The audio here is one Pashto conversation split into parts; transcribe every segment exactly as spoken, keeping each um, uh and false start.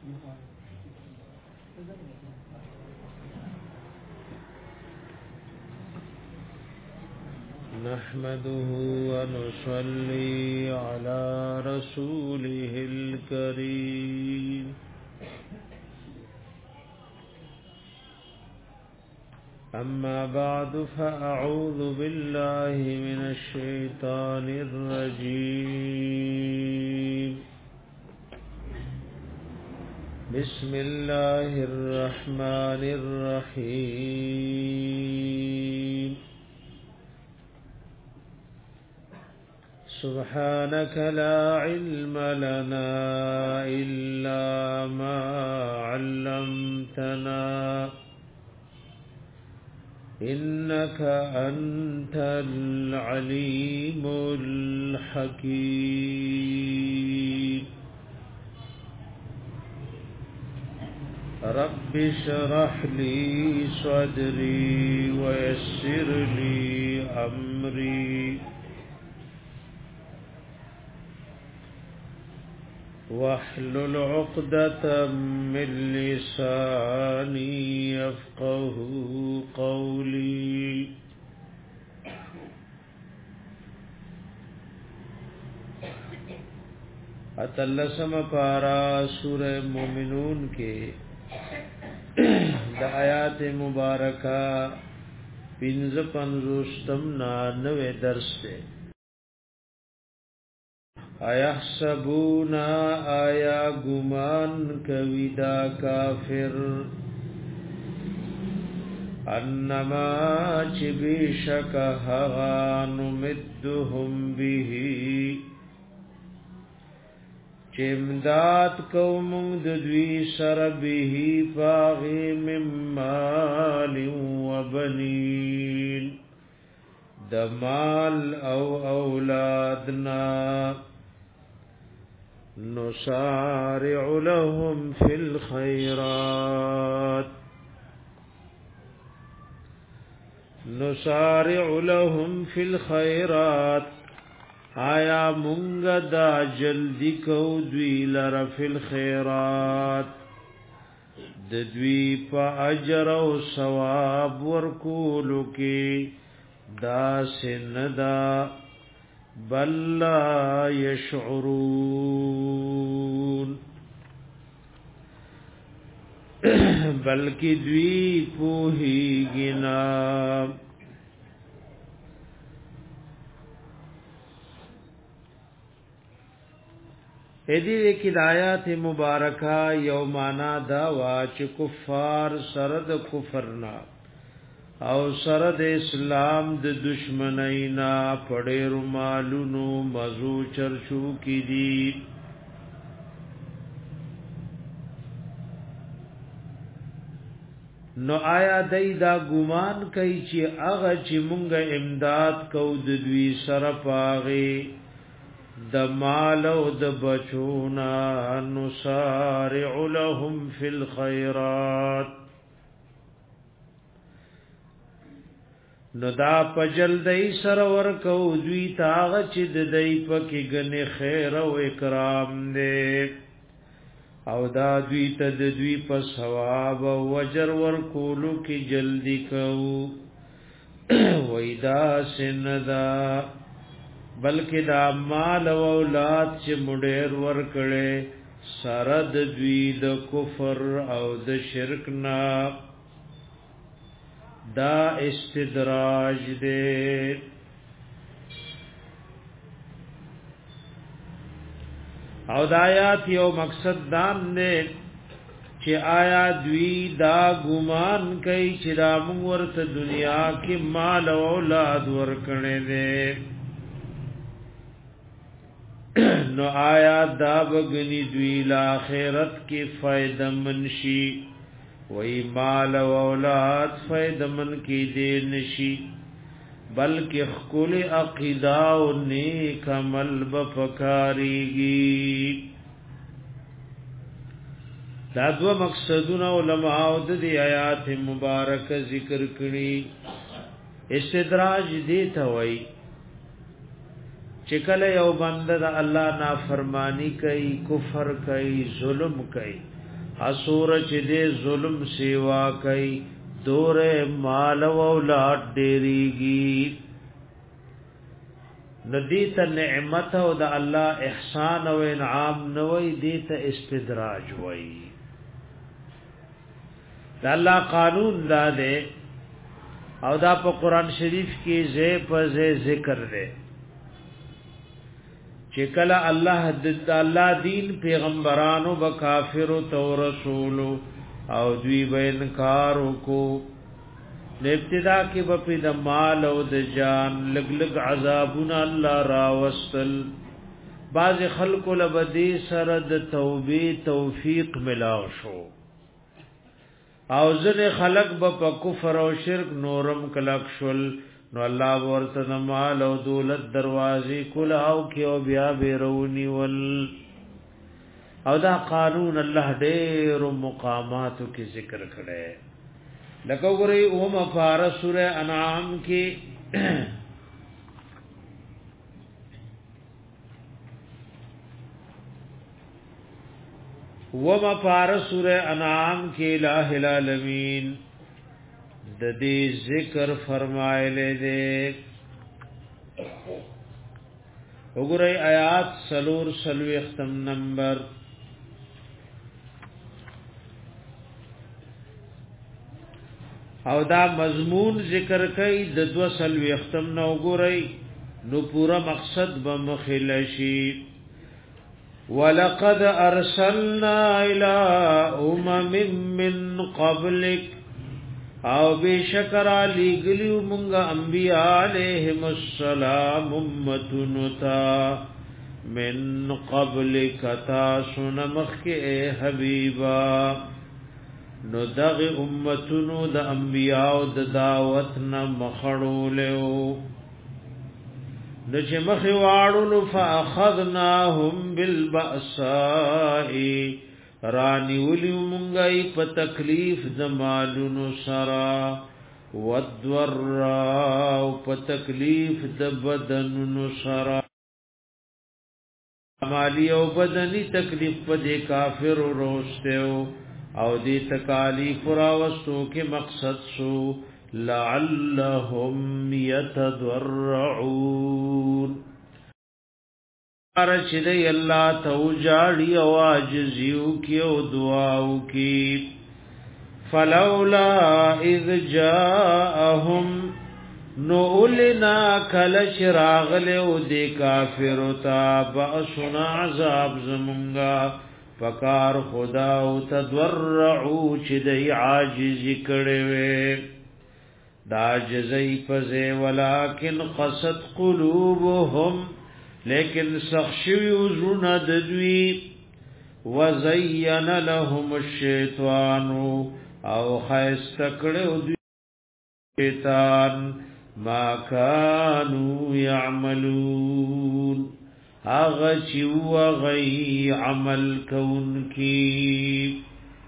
نحمده ونصلي على رسوله الكريم أما بعد فأعوذ بالله من الشيطان الرجيم بسم الله الرحمن الرحيم سبحانك لا علم لنا إلا ما علمتنا إنك أنت العليم الحكيم رب اشرح لي صدري ويسر لي أمري واحلل عقدة من لساني يفقه قولي اتلسم پارا سورہ مومنون کے د آیات مبارکہ پنز پنزوستم نانوے درس سے ایحسبون آیا گمان کوي دا کافر انما چې بشک هغه نمدهم به چې امداد کوم د دوی سره به فاغي ممال وبنين د مال او اولادنا نسارع لهم في الخيرات نسارع لهم في الخيرات آیا مونږ دا جلدی کو دوی لره فی الخيرات د دوی په اجر او ثواب ورکولو کې دا سندا بل لا يشعرون بلکی دوی پوهیږي نه هدي کې د آیات مبارکه یو معنا دا وا چې کفار سره د کفرنا او سره د اسلام د دشمنینا پډېر مالونو مزو چرچو کی دي نو آیا دای دا ګمان کوي چې هغه چې مونږه امداد کو د دوی سره پاغي د مال او د بچونا نسارع لهم فی الخيرات نو دا پجل دای سر ورکو دوی تاغ چې د دای پکې غنه خیر او اکرام دې او دا دوی ته د دوی په ثواب او اجر ورکولو کې جلدی کو وېدا سندا بلکې دا مال او اولاد چې مډیر ورکړي سرد دوی د کفر او د شرک نه دا استدراج دے او دا آیات یو مقصد دام دے چې آیا دوی دا ګمان کوي چې دا موږ ورته دنیا کې مال او اولاد ورکړي دي نو آیا دا بغنی دوی لاخرت کې فائدہ منشي وی مال و اولاد فائدہ من کی دے نشی بلکہ خکل عقیدہ و نیک عمل بپکاریگی دا دو مقصدون علماء د دی آیات مبارک ذکر کړي استدراج دیتا وای چکل یو بنده د الله نافرمانی کوي کفر کوي ظلم کوي اسور چې دې ظلم سیوا کوي دور مال او اولاد ډېریږي ندی ته نعمت او د الله احسان او انعام نوې دی ته استدراج وای د الله قانون دا دی او دا په قران شریف کې زې په زې ذکر دی چې کله الله د الله دین پیغمبرانو به کافر او رسول او دوی به انکار وکړو ابتدا کې په د مال او د جان لګ لګ عذابونه الله راوستل بعض خلق لبدی سره د توبې توفیق ملاو شو او ځنه خلق په کفر او شرک نورم کلک شول نو الله ورته د مال او دولت دروازې کلاو کې او بیا بیرونی ول او دا قانون الله ډېر مقاماتو کې ذکر کړي لکه وګورئ او مفار سوره انعام کې و مفار سوره انعام کې الہ العالمین د دې ذکر فرمایله دې وګورئ آیات سلور سلوي ختم نمبر او دا مضمون ذکر کئی د دو سلوی اختم نو گورئی نو پورا مقصد بمخلشی وَلَقَدْ أَرْسَلْنَا إِلَىٰ أُمَمٍ مِّن قَبْلِكَ او بشکر علی گلیو منگا انبیاء علیہم السلام امتنتا من قبلک تاسن مخی اے حبیبا نو دغ امتونو د انبیاء د دعوت نه مخړو له نو چې مخې واړو فاخذناهم بالبأساء رانی ولی مونږی په تکلیف د مالونو سرا والضراء په تکلیف د بدنونو سرا مالی او بدنی تکلیف په دې کافر روستو او دې تکالیف راوستو کې مقصد سو لعلهم يتضرعون ارشد الله توجاړي او عاجزيو کې او دعاو کې فلولا اذ جاءهم نولنا کل شراغل او دې کافر تا باسنا عذاب زمونږه فکار خدا او تضرعو چې دی عاجز کړي وي دا جزئی فزه ولکن قصد قلوبهم لیکن سخشوی وزرنا ددوی وزین لهم الشیطان او خیستکڑو دوی شیطان ما کانو یعملون آغا چیو غی عمل کون کی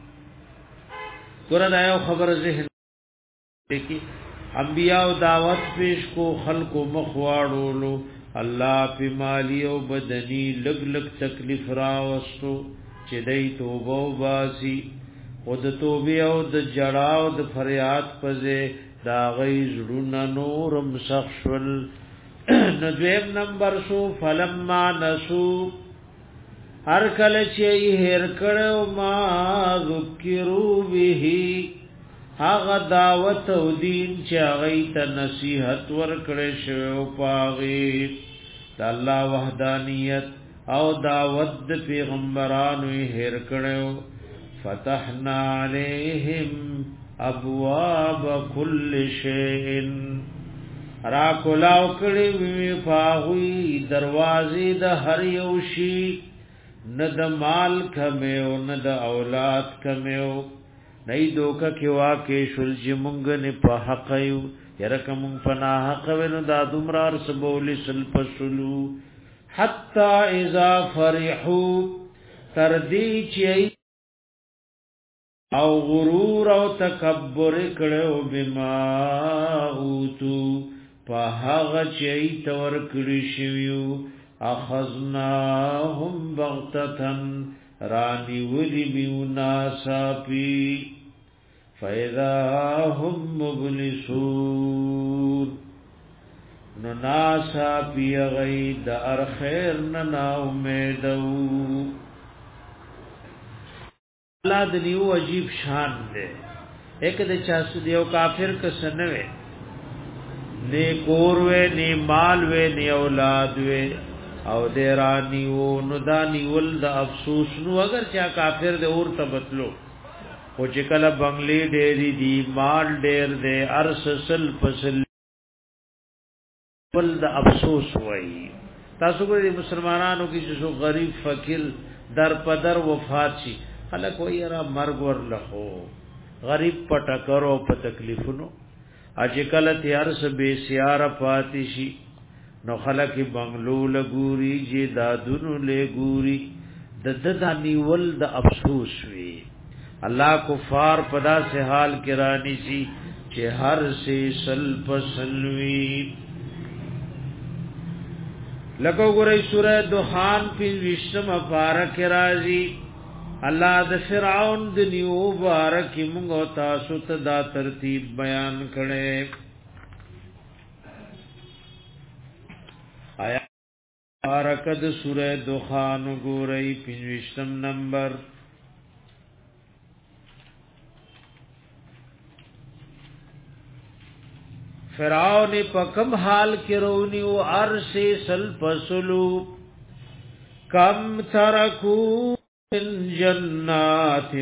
قرآن آیا خبر ذہن دیکھی انبیاء دعوت پیش کو خلق و مخواڑولو اللہ پی مالی و بدنی لگ لگ تکلیف راوستو چی دی توبو باسی خود توبی او د جڑاو د فریاد پزے دا غیز رونا نورم سخشول ندویم نمبر سو فلما نسو هر کل چی هر کرو ما ذکرو بیهی آغا دعوت او دین چی آغیت نصیحت ورکڑ شو پاغیت دا اللہ وحدانیت او دعوت دا پیغمبرانوی ہر کڑو فتحنا علیہم ابواب کل شئن را کلاو کڑی وی پاغوی دروازی دا ہر یوشی ند مال کمیو ند اولاد کمیو نئی دوکا کی واقع شل جی منگن پا حقیو یرکا منگ پنا حقوینو دا دمرار سبولی سلپسلو حتی اذا فرحو تردی چی او غرور او تکبر کڑو بما اوتو پا حق چی تور کڑی شویو اخذناهم بغتتن رانی ولی میوناسا پی فیدا هم مبلسون نو ناسا پی غید ار خیر ننا امیدو اللہ دنیو عجیب شان دے ایک دے چاسو دیو کافر کسنوے نی کوروے نی مالوے نی اولادوے او دیرانی و ندانی ولد افسوس نو اگر چا کافر دے اور تبتلو او چکل بنگلی ڈیری دی مال ڈیر دے ارس سل پسل ولد افسوس وئی تاسو ګورئ مسلمانانو کې چې غریب فقیر در پدر وفات شي خلک وایي را مرګ ورلخو غریب پټه کرو په تکلیفونو اج کله تیار سبه سیاره پاتې شي نو خلک بنگلو لګوري جی دادونو لګوري د ددانی ول د افسوس وی الله کفار پدا سے حال کرانی سی چې هر سے سل پسلوی لکو ګورئ سورہ دخان په وشم پارک راځي الله د فرعون د نیو بارک موږ تاسو ته دا ترتیب بیان کړي آیا بارک د سورہ دخان ګورئ په وشم نمبر فرعون په کم حال کې رونی او ارش سل فسلو کم ترکو من جنات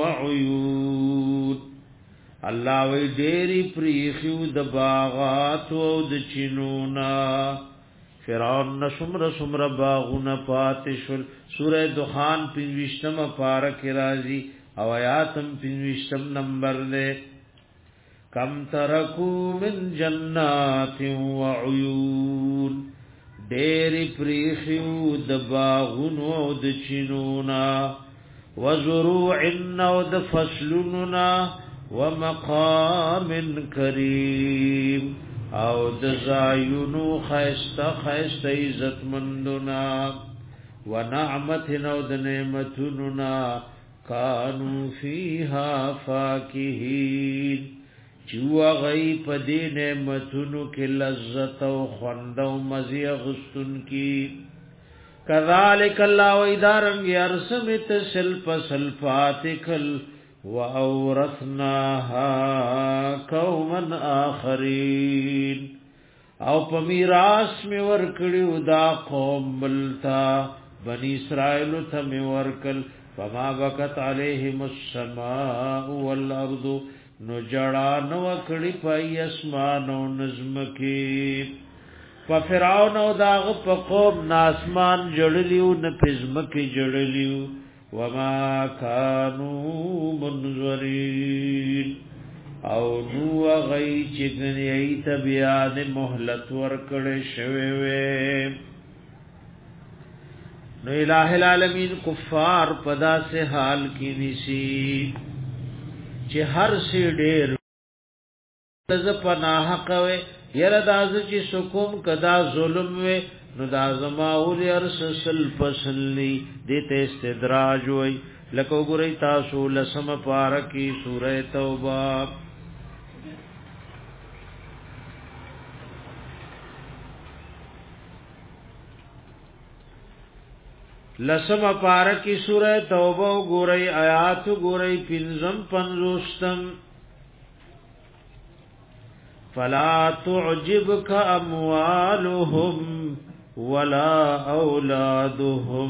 وعيون الله وی ډېری پریخو د باغات او د چینونا فرعون نشمر سمر باغونه پاتشل سوره دخان پنځشتمه پارک راځي او آیاتم پنځشتم نمبر ده کم ترکو من جنات وعيون ډېری پریخو د باغونو او د چینونا وزروع او د فصلنا ومقام کریم او د زایونو خیسته خیسته عزت مندنا ونعمت او د نعمتنا کانو فیها فاکهین چوا غی پدی نعمتونو کی لذت و خوند و مزی غستن کی کذالک اللہ و ادارنگ ارسمت سلپ سلپاتکل و اورثناها قوما آخرین او پمیراس میں ورکڑیو دا قوم بلتا بنی اسرائیل تم ورکل فما بکت علیہم السماء والارض نو جڑا نو کړي پای اسمان او نظم کې په فرعون او داغ په قوم ناسمان جړلیو نه پزم کې جړلیو وما كانوا منذرين او نو غي چې غني ته بیان مهلت ورکړې شوي وي نو الٰه العالمین کفار پدا سے حال کې نشي چې هر سی ډېر ز پناه کوي یره داز چې سکوم کدا ظلم وي نو دا زما اول ارسل فصلی دته استدراج وي لکه ګورئ تاسو لسم پارکی سوره توبه لسم پارکی سورہ توبہ گورئی آیات گورئی پنزم پنزوستم فلا تعجبك اموالهم ولا اولادهم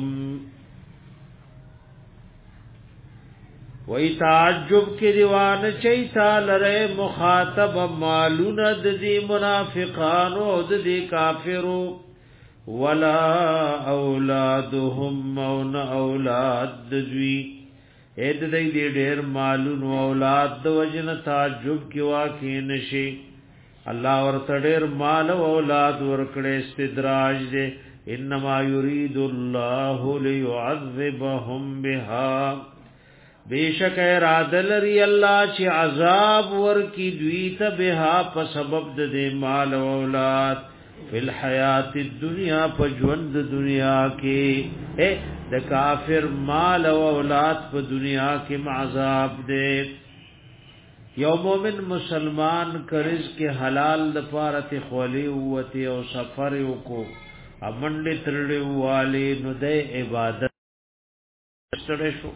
وی تعجب کی دیوان چیتا لرے مخاطب مالون ددی منافقانو ددی کافرو ولا اولادهم مون اولاد دوی اې د دې ډېر مالون او اولاد د وجن تعجب کی واقع نشي الله ورته ډېر مال او اولاد ورکړي استدراج دې انما يريد الله ليعذبهم بها بیشک اراده لري الله چې عذاب ورکی دوی ته بها په سبب د مال او اولاد فی الحیات الدنیا په ژوند دنیا کې د کافر مال او اولاد په دنیا کې عذاب دې یو مومن مسلمان کرز کې حلال د فارت خولی اوتی او سفر کو امنډ ترړې والی نو د عبادت سره شو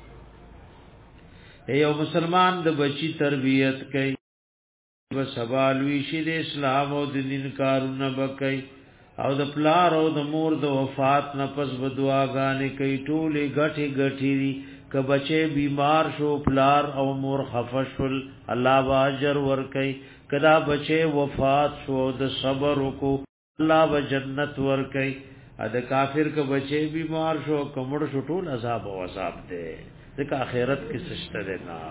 یو مسلمان د بچی تربیت کوي و سوال وی شي د اسلام او د دین کارونه وکي او د پلار او د مور د وفات نه پس بدواګانې کوي ټولې غټي غټي ک بچي بیمار شو پلار او مور خفشل الله واجر ور کوي کدا بچي وفات شو د صبر کو الله و جنت ور کوي ا د کافر ک بچي بیمار شو کمړ شو ټول عذاب او عذاب ده ځکه اخرت کې سشته ده نا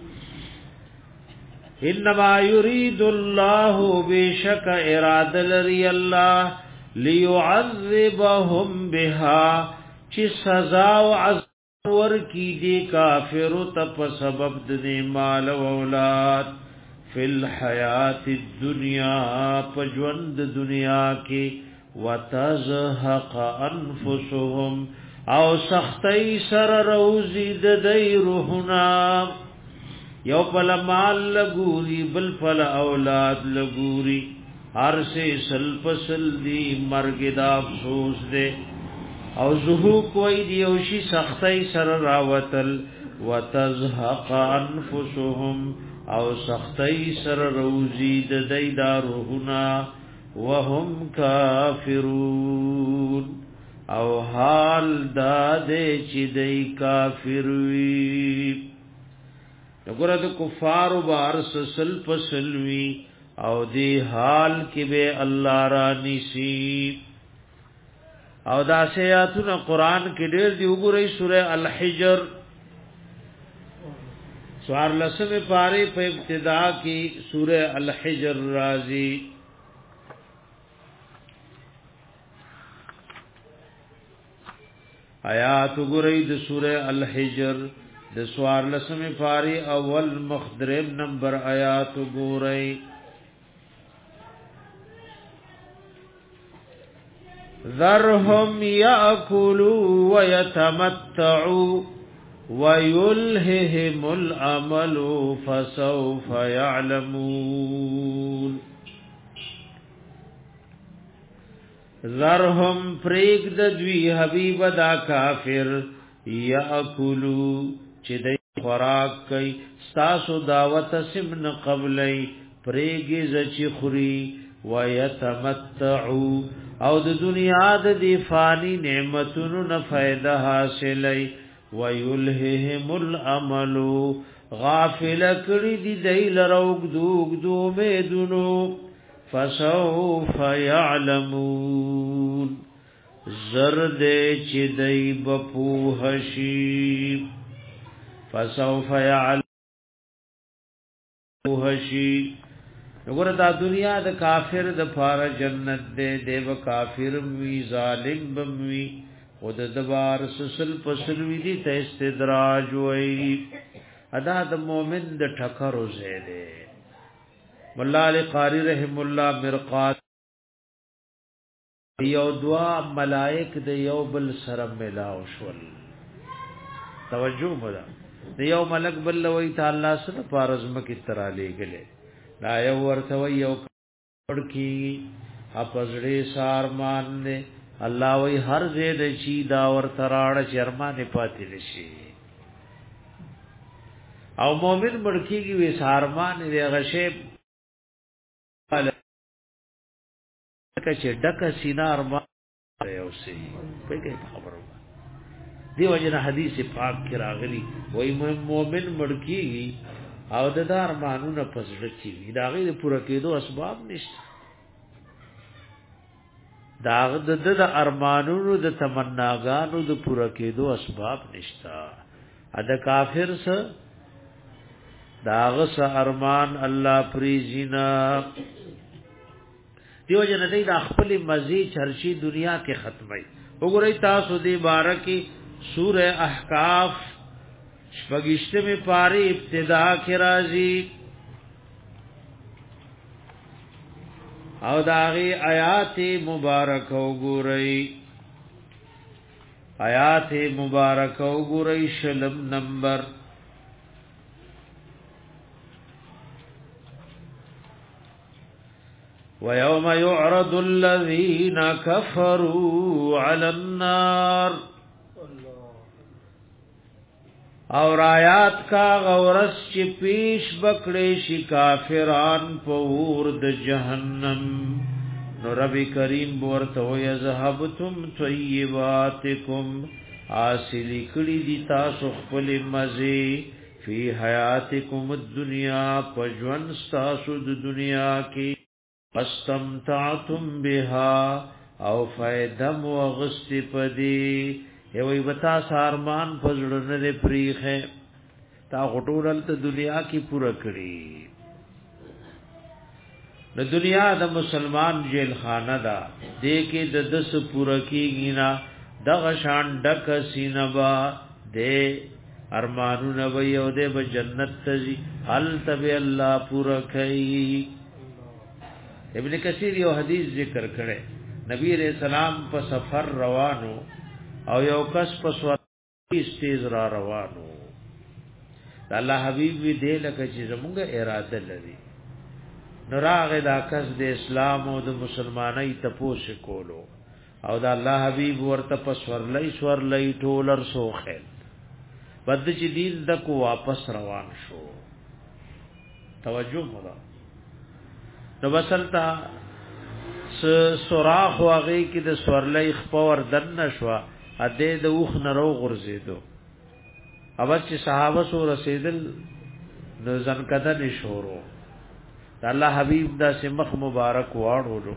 انما يريد الله بشك اراده لري الله ليعذبهم بها چې سزا او عذاب ورکی دي کافر ته په سبب د مال او اولاد فل حیات الدنیا په ژوند دنیا کې وتزهق انفسهم او سختي سر روزي د دای روحنا یو پل مال لګوري بل پل اولاد لګوري هر سے سل فصل دی مرګ دا افسوس دے او زهو کوئی دی او شي سختي سر راوتل وتزهق انفسهم او سختي سر روزي د دای دا روحنا وهم کافرون او حال دا دې چې دای کافر وي وګوره د کفار وبارس سل فسلوي او دی حال کې به الله را نسی او دا سیاتونه قران کې ډېر دی وګورئ سوره الحجر سوار لسمه پاره په ابتدا کې سوره الحجر راځي آیات وګورئ د سوره الحجر د سوار لسمه پاره اول مخدرم نمبر آیات وګورئ ذرهم يأكلوا ويتمتعوا ويلههم الأمل فسوف يعلمون ذرهم پریگ دوی حبیب دا کافر یاکلوا چې د خوراک کوي ستاسو دعوت سمن قبلی پریگ زچی خوري ويتمتعوا او د دنیا د دی فانی نعمتونو نه فائدہ حاصلای ويلههم الامل غافل کړي دی دای لروګ دوګ دو میدونو فسوف يعلمون زرد چې دای بپوهشی فسوف يعلمون وګوره دا دنیا د کافر د فار جنت دې دیو کافر وی ظالم بموی خود دبار سسل پسل وی دي ته استدراج وی ادا د مؤمن د ټکرو زیده مولا علی قاری رحم الله مرقات یو دعا ملائک د یو بل سره ملاو شول توجه ودا د یو ملک بل وی تعالی سره پارزم کی ترا لګله دا یو ورته یو پړکی اپزړې سارمان نه الله وی هر دې د چی دا ورته راړ چرمانه پاتې نشي او مؤمن مړکیږي وی سارمان دی غشه کچه ډک سینار ما یو سی په کې خبرو دیو جن حدیث پاک کې راغلی وای مؤمن مړکیږي او د دار مانونه پسړه کی دا غي پوره کېدو اسباب نشته دا د د ارمانونو د تمناګانو د پوره کېدو اسباب نشته ا د کافر سره داغه س ارمان الله پریزینا دیو جن دې د خپل مزي چرشي دنیا کې ختمي وګورئ تاسو دې بارکه سوره احقاف شپږشته می پاره ابتدا کې راځي او داغي آیات مبارک وګورئ آیات مبارک وګورئ شلم نمبر وَيَوْمَ يُعْرَضُ الَّذِينَ كَفَرُوا عَلَى النَّارِ اور آیات کا غورس چی پیش بکڑی شی کافران پور د جہنم نو رب کریم بورتو یذهبتم طیباتکم حاصل کړي دي تاسو خپل مزه فی حیاتکم الدنیا پجون تاسو د دنیا کې استمتعتم بها او فیدم وغست پدی یوی بتا سارمان پزړه نه پریخه تا غټولل ته دنیا کې پورا کړی د دنیا د مسلمان جیل خانه دا دې کې د دس پورا کیږي نا دغه شان ډک سینبا دې ارمانونه وي او دې به جنت ته حل تبه الله پورا کوي ابن کثیر یو حدیث ذکر کړي نبی علیہ السلام په سفر روانو او یو کس په سواری استیز را روانو الله حبیب وی دې لکه چې زموږه اراده لري نراغ دا کس د اسلام او د مسلمانۍ تپوس کولو او دا الله حبیب ورته پسور لای سور لای ټولر سوخه بد چې دین دکو واپس روان شو توجه مولا نو وسلتا س سوراخ واغې کې د سور لای خپور دن نشوا ا دې د اوخ نرو غرزیدو اول چې صحابه سو رسیدل نو ځنکده نشورو الله حبیب دا سمخ مبارک واړو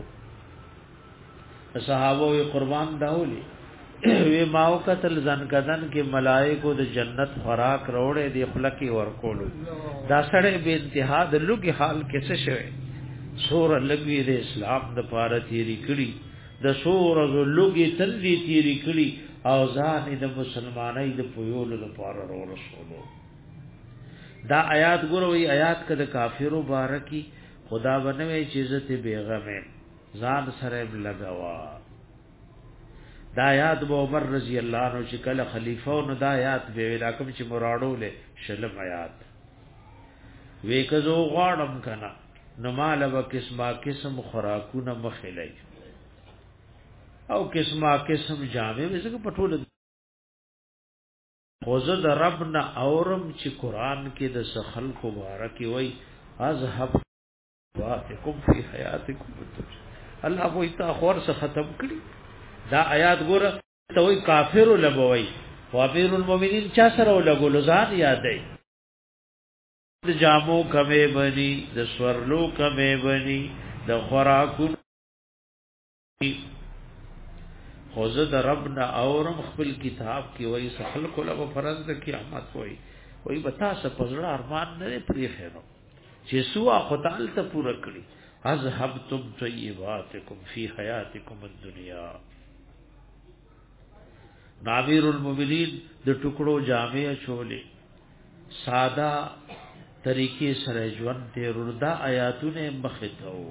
صحابه وی قربان داولی وی ماو قتل ځنکدن کې ملائکو د جنت خوراک روړې دی خلقي ورکولو دا سړې به انتها د لوګي حال کې څه شوی سور لګوي د اسلام د پاره تیری کړي د سور د لوګي تللی تیری کړي او ځان د مسلمانۍ د پویولو لپاره ورو رسولو دا آیات ګوروي آیات کده کافرو بارکی خدا بنوي چې عزت بیغمه ځان سره لګوا دا آیات بو عمر رضی الله عنه چې کله خلیفہ نو دا آیات به علاقم چې مراړو له شلم آیات وېکزو غاړم کنا نو مال و قسمه قسم خوراکونه مخلای او قسمه قسم جامې وسګه پټول خوزه د رب نه اورم چې قران کې د سخل کو مبارکي وای اذهب واتکم فی حیاتکم الله وای تا خور څخه ختم کړي دا آیات ګوره ته وای کافر لبوي وابیر المؤمنین چا سره لګول ځان یادای د جامو کمه بني د سورلو کمه بني د خوراکو خوزه د رب نه اورم خپل کتاب کې وای سخل کوله په فرض د قیامت وای وای بتا څه پزړه ارمان نه پری خیرو چې سوا خدای ته پوره کړی اذهبتم طیباتکم فی حیاتکم الدنیا ناویر المؤمنین د ټکړو جامع چولې ساده طریقې سره ژوند ته ردا آیاتونه مخته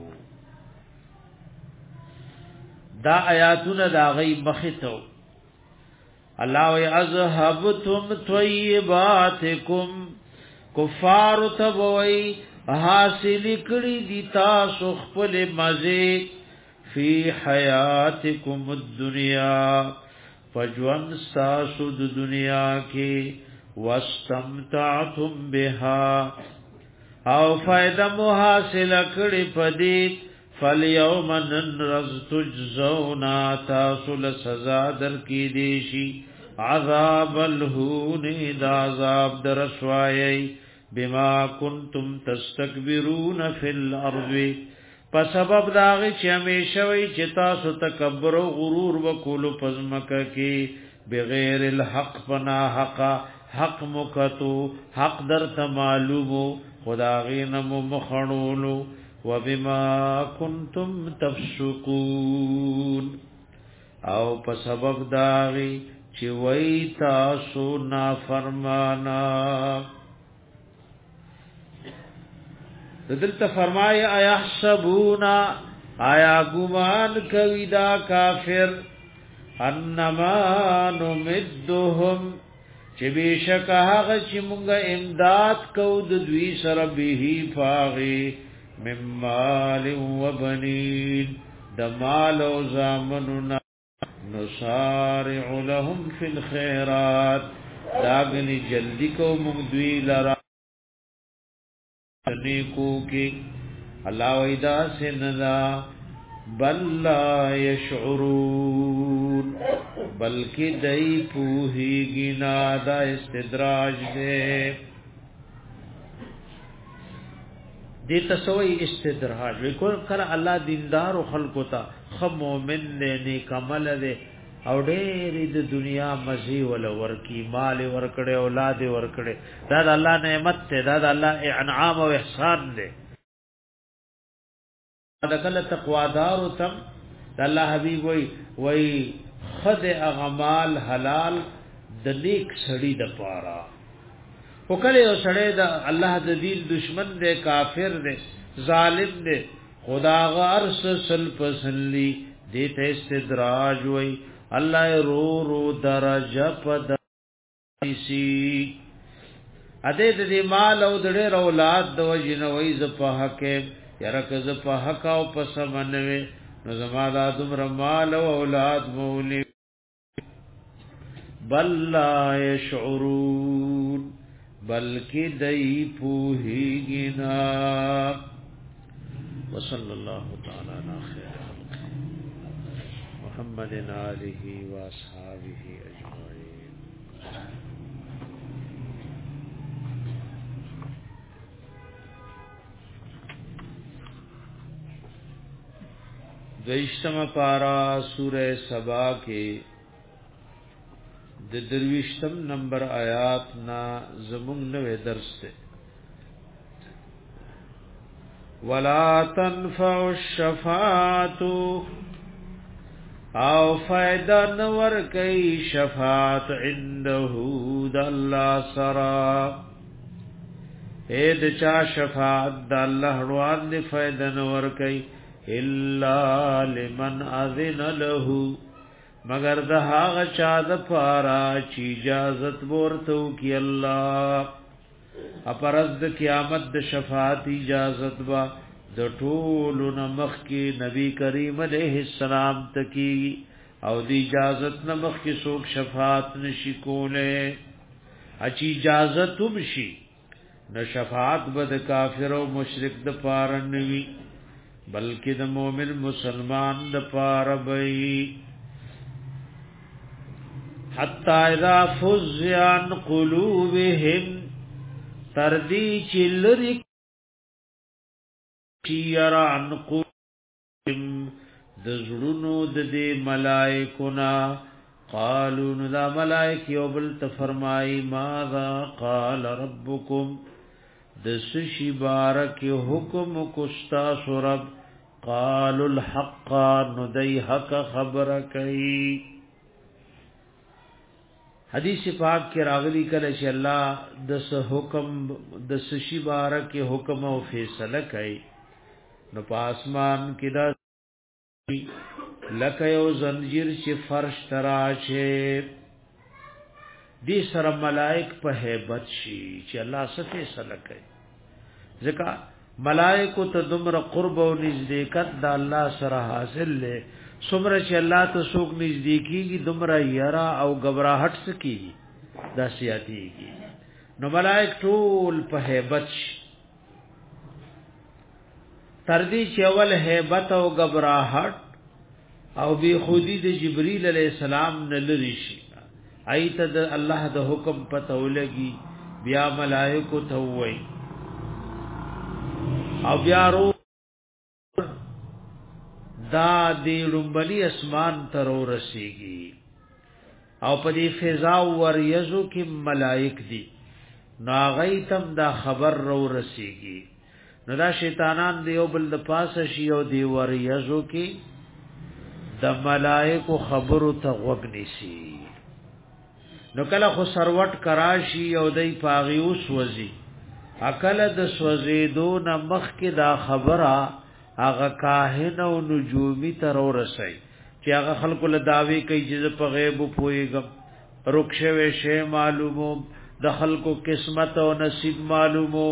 دا آیاتونه دا غي مخته الله وی اذهبتم طیباتکم کفار تبوی حاصل کړي دي تاسو خپل مزه فی حیاتکم الدنیا فجوان تاسو د دنیا کې واستمتعتم بها او فائدہ محاصل کړي پدې فالیوم ننرز تجزونا تاسل سزا در کی دیشی عذاب الہون دا عذاب در رسوائی بما کنتم تستکبرون فی الارض پس سبب داغی چی ہمیشوی چی تاسو تکبر و غرور وکولو پزمکا کی بغیر الحق پنا حقا حق مکتو حق در تمالومو خداغینم مخنولو وبما كنتم تفسقون او په سبب داغي چې وای تاسو نافرمانا دلته فرمای آیا حسبونا آیا ګمان کوي دا کافر انما نمدهم چې بشک هغه چې مونږه امداد کو د دوی سره به فاغي ممال و بنین د مال او زامننا نصارع لهم فی الخيرات داغنی جلدی کو مونږ دوی لرا نیکو کې الله ویدا سندا بل لا یشعرون بلکې دای پوهیږي نه دا استدراج دی دې تسوی استدراج وکړ کله الله دیندار او خلقو ته خ مؤمن نه نیک عمل دی او ډېر د دنیا مزي ول ورکی مال ورکړي اولاد ورکړي دا د الله نعمت ته دا د الله انعام او احسان دی دا کله تقوادار او تم الله حبيب وای وای خد اغمال حلال د نیک سړی د پاره وکړي او سړی د الله د دین دشمن دی کافر دی ظالم دی خدا غرس سل پسلی دیته استدراج وای الله رو رو درجه پد سی اده دې مال او دې اولاد د وجنوي ز په حق یره که ز په حق او په سمنوي نو زما د ادم مال او اولاد مولي بل لا يشعرون بلکې دای پوهیږي وصلى الله تعالى على خير محمد آله واصحابه اجمعين دویشتم پارا سورہ سبا کے د درویشتم نمبر آیات نا زمون نوے درس تے ولا تنفع الشفاعت او فائدہ نور کئی شفاعت عنده د الله سرا اے د چا شفاعت د الله روان دی فائدہ نور کئی الا لمن اذن له مگر د هغه چا د پارا چې اجازت ورته کی الله اپرز د قیامت د شفاعت اجازت با د ټول نمخ کی نبی کریم علیہ السلام تکی او د اجازت نمخ کی څوک شفاعت نشی کوله اچ اجازت وبشي نو شفاعت بد کافر او مشرک د پاره نوي بلکې د مؤمن مسلمان د پاره وي حتا اذا فزع عن قلوبهم تردی چلری چیرا عن قلوبهم د زړونو د دې ملائکونا قالوا ذا ملائک یوبل تفرمای ماذا قال ربکم د سشی بارک حکم کوستا سورب قالوا الحق ندی حق خبر کئ حدیث پاک کې راغلی کله چې الله د حکم د سشی بارک حکم او فیصله کوي نو په اسمان کې دا لکه یو زنجیر چې فرش تراشه دې سره ملائک په hebat شي چې الله څه فیصله کوي ځکه ملائکو ته دومره قرب او نزدېکت د الله سره حاصل لې څومره چې الله ته څوک نږدې کیږي دومره یرا او غبراهټ سکیږي دا سیاتيږي نو ملائک ټول په hebat شي تر دې چې اول hebat او غبراهټ او بی خودی د جبرئیل علیہ السلام نه لری شي ایت د الله د حکم پته ولګي بیا ملائکه ته وای او بیا رو دا دی لومبلی اسمان تر ورسیږي او په دې فضا ور یزو کې ملائک دي ناغیتم دا خبر رو رسیږي نو دا شیطانان دیو بل د پاسه شي او دی ور یزو کې د ملائکو خبرو ته وګنی شي نو کله خو سروټ کراشي او دای پاغي اوس وزي اکل د سوزیدو نمخ کې دا خبره هغه کاهن او نجومی تر ورسي چې هغه خلکو له داوی کوي چې په غیب پويګم رخصه شی معلومو د خلکو قسمت او نصیب معلومو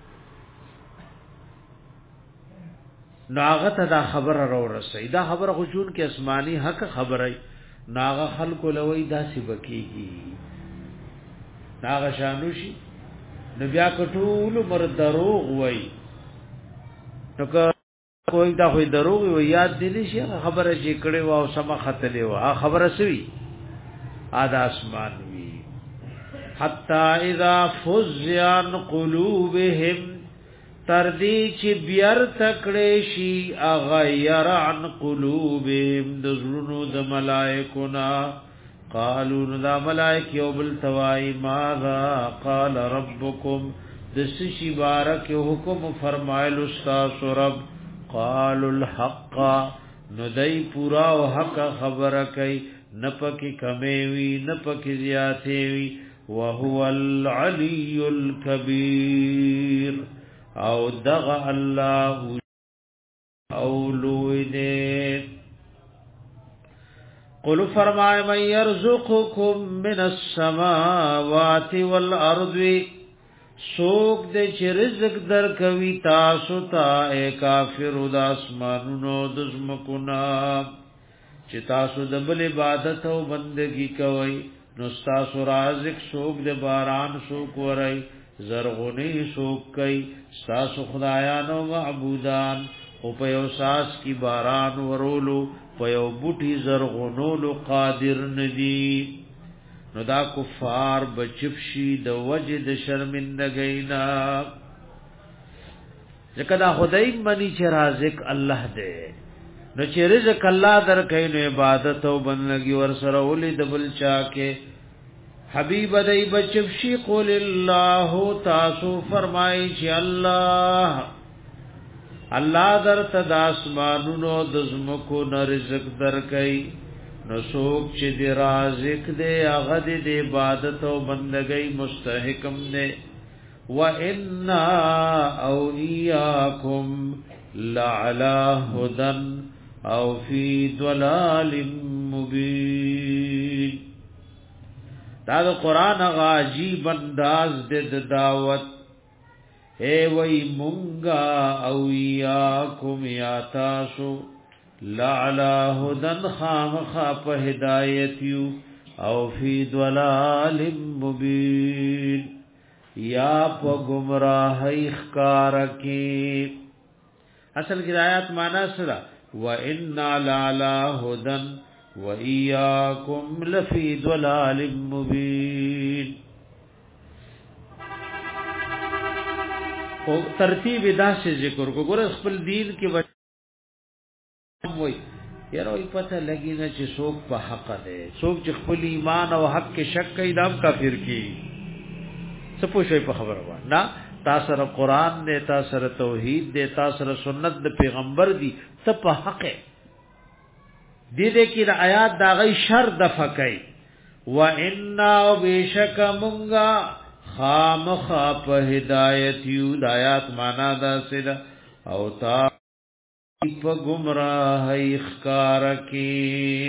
ناغه ته دا خبره را ورسې دا خبره خو جون کې آسماني حق خبره ناغه خلکو لوي داسې بکیږي ناغه شانوشي نو بیا کټول مر دروغ وای نو که کوئی دا خو دروغ وي یاد دي نشي خبره چې کړي و او سم خطلې و خبره سوي ادا اسمان وی حتا اذا فزعن قلوبهم تردی چې بیر تکړې شي اغیر عن قلوبهم د زړونو د ملائکونا قالوا ذا ملائک یوبل توای ماذا قال ربکم دسشی بارک حکم فرمایل استاد رب قالوا الحق ندای پورا او حق خبره کوي نپکی کمی وی نپکی زیاتی وی وهو العلی الكبیر او دغ الله او لوی دے قل فرمائے من یرزقکم من السماوات والارض سوک دے چی رزق در کوي تاسو تا اے کافر د اسمانونو د زمکونا چې تاسو د بل عبادت او بندگی کوي نو تاسو رازق سوک دے باران سوک ورای زرغونی سوک کوي تاسو خدایانو معبودان او په یو ساس کی باران ورولو په یو بوټي زرغونولو قادر ندی نو دا کفار بچفشی د وجد شرمندګینا ځکه دا خدای منی چې رازق الله دی نو چې رزق الله درکې نو عبادت او بندګي ور سره ولې د بل چا کې حبیب دای بچفشی قول الله تاسو فرمای چې الله الله در تداسمانونو د زمکو نه رزق درکې نو سوک چې دی رازق دی هغه د عبادت او بندګۍ مستحقم دی و ان او اياكم لعلى هدى او في ضلال مبين دا د قران غاجیب انداز د دعوت اے وای مونږه او اياكم یا تاسو لعلى هدى خامخ په هدایت یو او فی ضلال مبین یا په گمراهی ښکار کی اصل کی آیات معنا سره و ان لعلى هدى و اياكم لفی ضلال مبین او ترتیب داسې ذکر کو ګور خپل دین کې وای یاره وي پته لګی نه چې څوک په حق ده څوک چې خپل ایمان او حق کې شک کوي دا کافر کی څه پوښي په خبره و نه تاسو سره قران دې تاسو سره توحید دې تاسو سره سنت د پیغمبر دي څه په حق دې دې کې د آیات دا غي شر د فکای و ان بشک مونږه خامخ په هدایت یو د آیات معنا دا سره او تا په گمراهی ښکار کی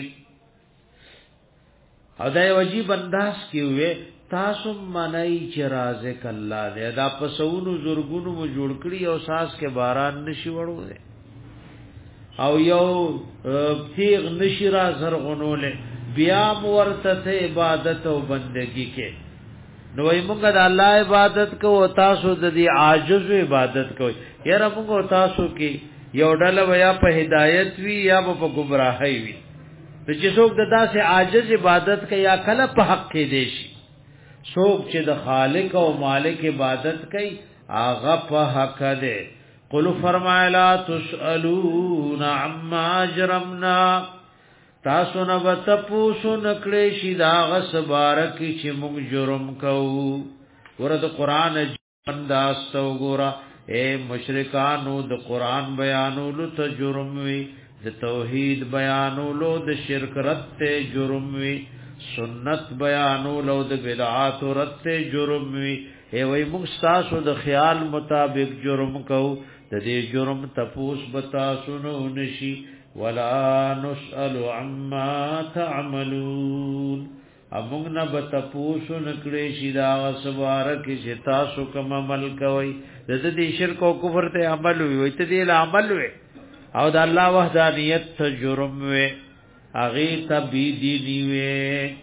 ادای واجب انداز کی وې تاسو منای چې رازق الله دې دا پسونو زورګونو مو جوړ کړی او ساس کې باران نشي وړو دې او یو تیغ نشي را زرغونول بیا ورته عبادت او بندگی کې نو موږ د الله عبادت کوو تاسو د دې عاجز عبادت کوئ یاره موږ تاسو کې یو ډله ویا په هدایت وی یا په گمراهی وی د چې څوک د داسې عاجز عبادت کوي یا کله په حق کې دی شي څوک چې د خالق او مالک عبادت کوي هغه په حق دی قل فرمایلا تسالون عما اجرمنا تاسو نه وتپوسو نکړې شي دا غس بارک چې موږ جرم کوو ورته قران انداز تو ګورا اے مشرکانو د قران بیانولو ته جرم وی د توحید بیانولو د شرک رد جرم وی سنت بیانولو د بدعات رد جرم وی اے وای موږ تاسو د خیال مطابق جرم کو د دې جرم تپوس بتا سنو نشي ولا نسأل عما تعملون امونږ نه به تاسو نکړې شي دا سواره کې چې تاسو کوم عمل کوي د دې شرک او کفر ته عمل وي ته دې عمل وي او د الله وحدانیت ته جرم وي اغه تبیدی نیوي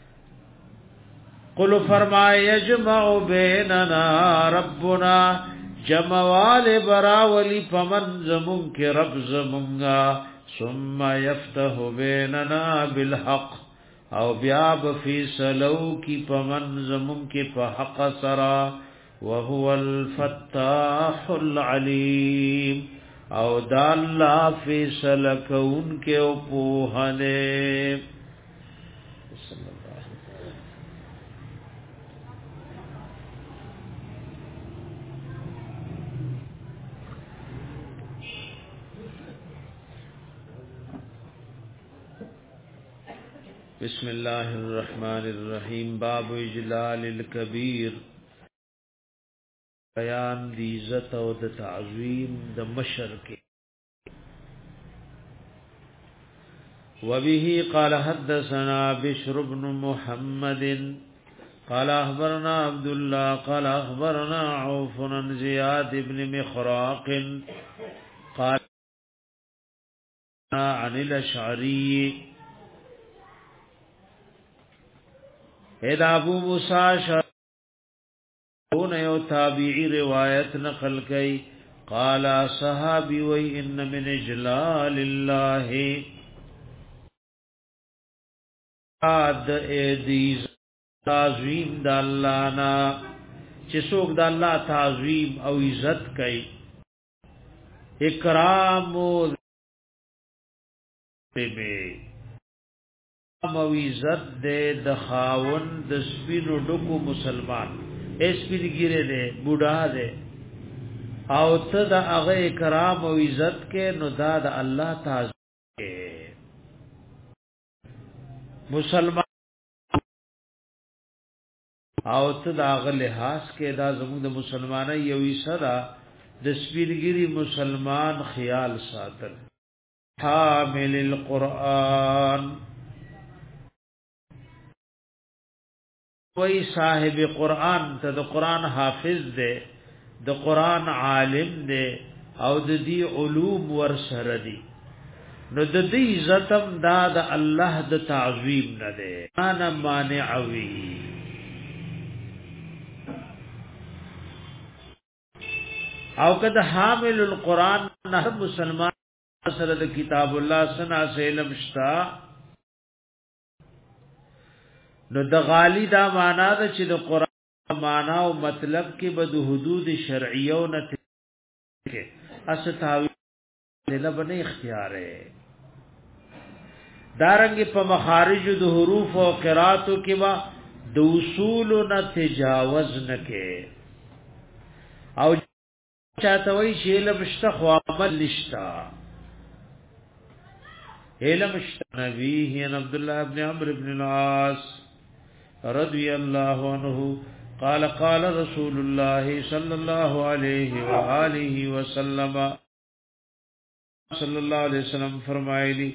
قل فرمای یجمع بیننا ربنا جموال براولی پمن زمون کے رب زمونگا ثم یفتح بیننا بالحق او بیا بفیصلو کی پمن زمون کے پحق سرا وهو الفتاح العلیم او دا اللہ فیصل کون کے اپوہنے بسم اللہ الرحمن الرحیم باب اجلال الکبیر بیان دی عزت او د تعظیم د مشر کې وبه قال حدثنا بشر بن محمد قال اخبرنا عبد الله قال اخبرنا عوف بن زياد بن مخراق قال عن الاشعري اذا ابو موسى شون یو تابعی روایت نقل کئ قال صحابی و ان من اجلال الله اد ادیز تعظیم د الله نا چې څوک د الله تعظیم او عزت کئ اکرام او او عزت دے د خاون د سپینو ډکو مسلمان اس پین ګیره دے بوډا دے او ته د هغه اکرام او عزت کې نو دا د الله تعالی کې مسلمان او ته د هغه لحاظ کې دا زموږ د مسلمانۍ یو ایسره د سپینګری مسلمان خیال ساتل حامل القرآن وی صاحب قرآن ته د قرآن حافظ دے د قرآن عالم دے او د دې علوم ور سره دي نو د دې عزتم دا د الله د تعظیم نه دے انا مانع وی او کده حامل القرآن نه مسلمان سره د کتاب الله سنا علم شتا نو د غالی دا معنا ده چې د قران معنا او مطلب کې به د حدود شرعیو نه کې اس تعویل نه بنه اختیار ہے دارنګ په مخارج د حروف او قراتو کې وا د اصول نه تجاوز نه کې او چاته وی شیل بشته خو عمل نشتا علم نبی هی عبد الله ابن عمرو ابن العاص رضی اللہ عنہ قال قال رسول اللہ صلی اللہ علیہ وآلہ وسلم صلی اللہ علیہ وسلم فرمائے لی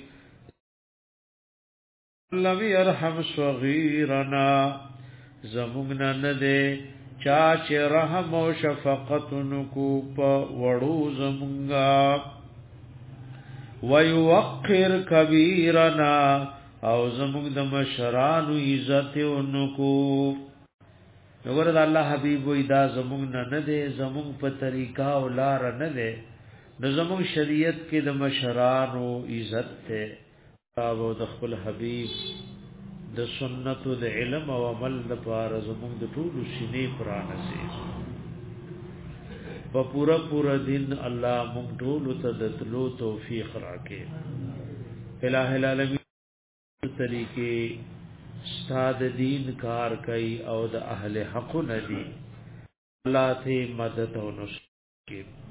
لم يرحم صغیرنا زمونگنا ندے چاچ رحم و شفقت نکو پا وڑو زمونگا ویوقر کبیرنا او زموږ د مشرانو عزت اونکو وګوره د الله حبيب وې دا زموږ نه نه دي زموږ په طریقہ او لار نه دي د زموږ شریعت کې د مشرانو عزت ته او د خپل حبيب د سنت او د علم او عمل لپاره زموږ د ټولو سینې پرانه سي په پورا پورا دین الله موږ ټول ته د تلو توفیق راکړي الہ العالمین طریقے استاد دین کار کئی او د اهل حق ندی اللہ ته مدد او نصرت